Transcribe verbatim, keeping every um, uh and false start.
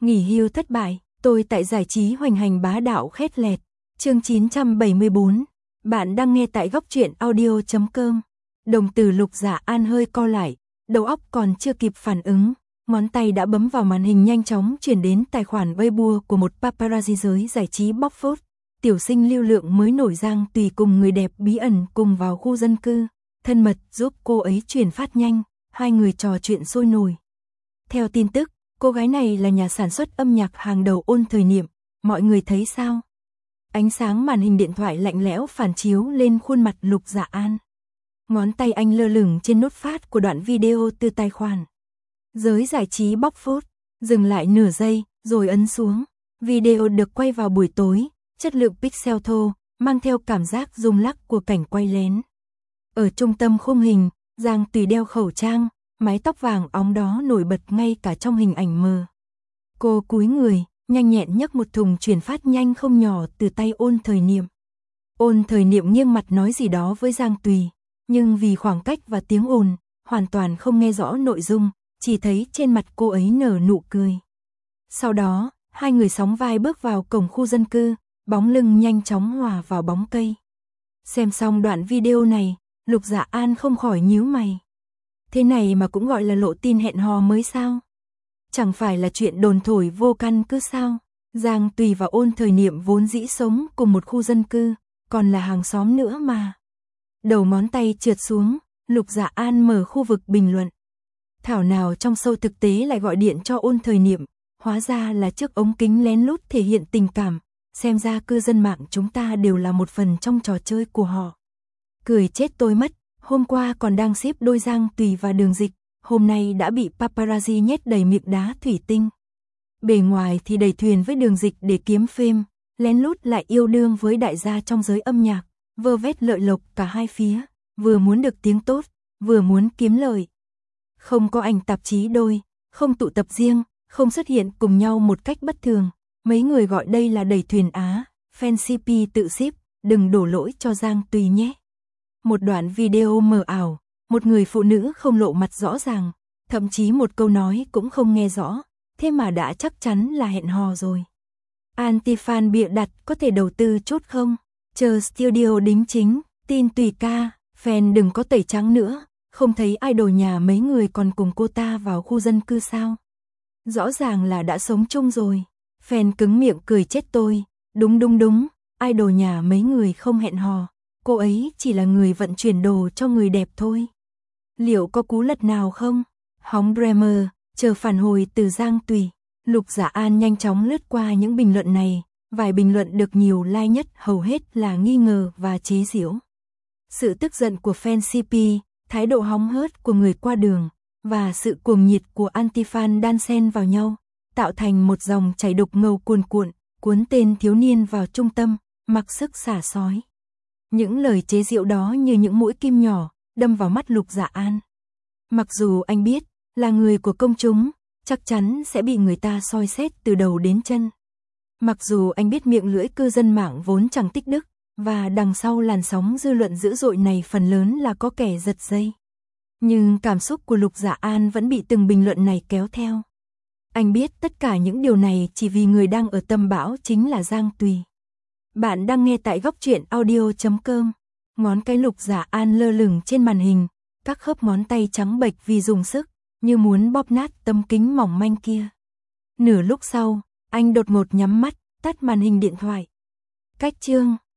Nghỉ hưu thất bại, tôi tại giải trí hoành hành bá đạo khét lẹt. Chương chín trăm bảy mươi bốn. Bạn đang nghe tại góc truyện audio chấm com. Đồng tử Lục Dạ An hơi co lại, đầu óc còn chưa kịp phản ứng, ngón tay đã bấm vào màn hình nhanh chóng chuyển đến tài khoản Weibo của một paparazzi giới giải trí bóc phốt. Tiểu sinh lưu lượng mới nổi Giang Tùy cùng người đẹp bí ẩn cùng vào khu dân cư, thân mật giúp cô ấy chuyển phát nhanh, hai người trò chuyện sôi nổi. Theo tin tức, cô gái này là nhà sản xuất âm nhạc hàng đầu Ôn Thời Niệm, mọi người thấy sao? Ánh sáng màn hình điện thoại lạnh lẽo phản chiếu lên khuôn mặt Lục Dạ An. Ngón tay anh lơ lửng trên nốt phát của đoạn video từ tài khoản giới giải trí bóc phốt, dừng lại nửa giây, rồi ấn xuống. Video được quay vào buổi tối, chất lượng pixel thô, mang theo cảm giác rung lắc của cảnh quay lén. Ở trung tâm khung hình, Giang Tùy đeo khẩu trang, mái tóc vàng óng đó nổi bật ngay cả trong hình ảnh mờ. Cô cúi người, nhanh nhẹn nhấc một thùng chuyển phát nhanh không nhỏ từ tay Ôn Thời Niệm. Ôn Thời Niệm nghiêng mặt nói gì đó với Giang Tùy, nhưng vì khoảng cách và tiếng ồn, hoàn toàn không nghe rõ nội dung, chỉ thấy trên mặt cô ấy nở nụ cười. Sau đó, hai người sóng vai bước vào cổng khu dân cư, bóng lưng nhanh chóng hòa vào bóng cây. Xem xong đoạn video này, Lục Dạ An không khỏi nhíu mày. Thế này mà cũng gọi là lộ tin hẹn hò mới sao? Chẳng phải là chuyện đồn thổi vô căn cứ sao? Giang Tùy và Ôn Thời Niệm vốn dĩ sống cùng một khu dân cư, còn là hàng xóm nữa mà. Đầu ngón tay trượt xuống, Lục Dạ An mở khu vực bình luận. Thảo nào trong show thực tế lại gọi điện cho Ôn Thời Niệm, hóa ra là trước ống kính lén lút thể hiện tình cảm, xem ra cư dân mạng chúng ta đều là một phần trong trò chơi của họ. Cười chết tôi mất, hôm qua còn đang ship đôi Giang Tùy và Đường Dịch, hôm nay đã bị paparazzi nhét đầy miệng đá thủy tinh. Bề ngoài thì đầy thuyền với Đường Dịch để kiếm phim, lén lút lại yêu đương với đại gia trong giới âm nhạc, vơ vét lợi lộc cả hai phía, vừa muốn được tiếng tốt, vừa muốn kiếm lợi. Không có ảnh tạp chí đôi, không tụ tập riêng, không xuất hiện cùng nhau một cách bất thường, mấy người gọi đây là đẩy thuyền Á, fan xê pê tự ship, đừng đổ lỗi cho Giang Tùy nhé. Một đoạn video mờ ảo, một người phụ nữ không lộ mặt rõ ràng, thậm chí một câu nói cũng không nghe rõ, thế mà đã chắc chắn là hẹn hò rồi. Anti-fan bịa đặt có thể đầu tư chút không? Chờ studio đính chính, tin Tùy ca, fan đừng có tẩy trắng nữa, không thấy idol nhà mấy người còn cùng cô ta vào khu dân cư sao? Rõ ràng là đã sống chung rồi. Fan cứng miệng cười chết tôi, đúng đúng đúng, idol nhà mấy người không hẹn hò, cô ấy chỉ là người vận chuyển đồ cho người đẹp thôi. Liệu có cú lật nào không? Hóng Dreamer, chờ phản hồi từ Giang Tùy. Lục Dạ An nhanh chóng lướt qua những bình luận này, vài bình luận được nhiều like nhất hầu hết là nghi ngờ và chế giễu. Sự tức giận của fan xê pê, thái độ hóng hớt của người qua đường, và sự cuồng nhiệt của anti-fan đan xen vào nhau, tạo thành một dòng chảy đục ngầu cuồn cuộn, cuốn tên thiếu niên vào trung tâm, mặc sức xả sói. Những lời chế giễu đó như những mũi kim nhỏ, đâm vào mắt Lục Dạ An. Mặc dù anh biết, là người của công chúng, chắc chắn sẽ bị người ta soi xét từ đầu đến chân. Mặc dù anh biết miệng lưỡi cư dân mạng vốn chẳng tích đức, và đằng sau làn sóng dư luận dữ dội này phần lớn là có kẻ giật dây. Nhưng cảm xúc của Lục Dạ An vẫn bị từng bình luận này kéo theo. Anh biết tất cả những điều này chỉ vì người đang ở tâm bão chính là Giang Tùy. Bạn đang nghe tại góc truyện audio chấm com. Ngón cái Lục Dạ An lơ lửng trên màn hình, các khớp ngón tay trắng bệch vì dùng sức, như muốn bóp nát tấm kính mỏng manh kia. Nửa lúc sau, anh đột ngột nhắm mắt, tắt màn hình điện thoại. Cách chương